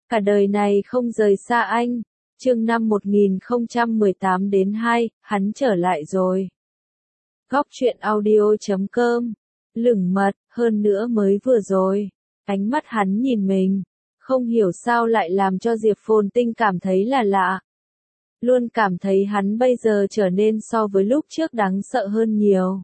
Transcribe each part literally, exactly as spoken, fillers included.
Cả đời này không rời xa anh. Chương năm một nghìn không trăm mười tám đến hai, hắn trở lại rồi. Góc truyện audio chấm com. Lửng mật, hơn nữa mới vừa rồi. Ánh mắt hắn nhìn mình. Không hiểu sao lại làm cho Diệp Phồn Tinh cảm thấy là lạ. Luôn cảm thấy hắn bây giờ trở nên so với lúc trước đáng sợ hơn nhiều.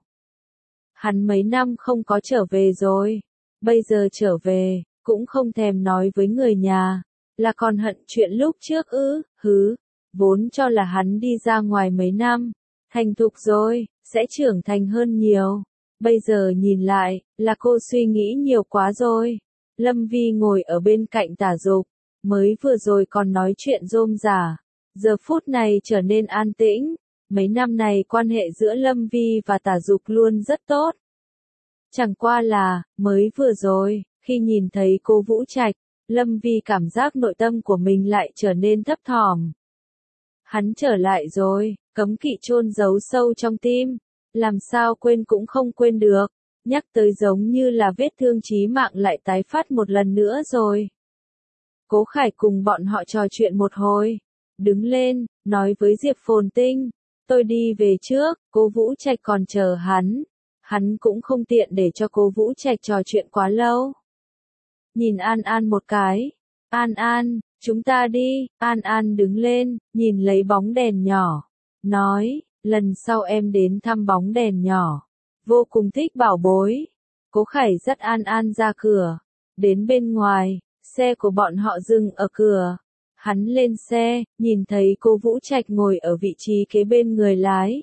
Hắn mấy năm không có trở về rồi. Bây giờ trở về, cũng không thèm nói với người nhà. Là còn hận chuyện lúc trước ư, hứ. Vốn cho là hắn đi ra ngoài mấy năm. Thành thục rồi, sẽ trưởng thành hơn nhiều. Bây giờ nhìn lại, là cô suy nghĩ nhiều quá rồi. Lâm Vi ngồi ở bên cạnh Tả Dục. Mới vừa rồi còn nói chuyện rôm rả. Giờ phút này trở nên an tĩnh. Mấy năm này quan hệ giữa Lâm Vi và Tả Dục luôn rất tốt. Chẳng qua là, mới vừa rồi, khi nhìn thấy cô Vũ Trạch, Lâm Vi cảm giác nội tâm của mình lại trở nên thấp thỏm. Hắn trở lại rồi, cấm kỵ chôn giấu sâu trong tim. Làm sao quên cũng không quên được. Nhắc tới giống như là vết thương chí mạng lại tái phát một lần nữa rồi. Cố Khải cùng bọn họ trò chuyện một hồi. Đứng lên, nói với Diệp Phồn Tinh. Tôi đi về trước, cô Vũ Trạch còn chờ hắn. Hắn cũng không tiện để cho cô Vũ Trạch trò chuyện quá lâu. Nhìn An An một cái. An An, chúng ta đi. An An đứng lên, nhìn lấy bóng đèn nhỏ. Nói, lần sau em đến thăm bóng đèn nhỏ. Vô cùng thích bảo bối. Cố Khải dắt An An ra cửa. Đến bên ngoài, xe của bọn họ dừng ở cửa. Hắn lên xe, nhìn thấy cô Vũ Trạch ngồi ở vị trí kế bên người lái.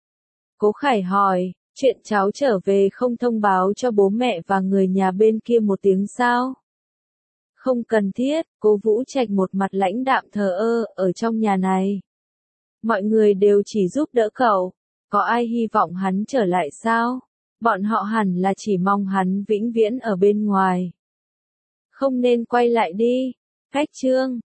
Cố Khải hỏi, chuyện cháu trở về không thông báo cho bố mẹ và người nhà bên kia một tiếng sao? Không cần thiết, cô Vũ Trạch một mặt lãnh đạm thờ ơ, ở trong nhà này. Mọi người đều chỉ giúp đỡ cậu. Có ai hy vọng hắn trở lại sao? Bọn họ hẳn là chỉ mong hắn vĩnh viễn ở bên ngoài. Không nên quay lại đi. Phách chương.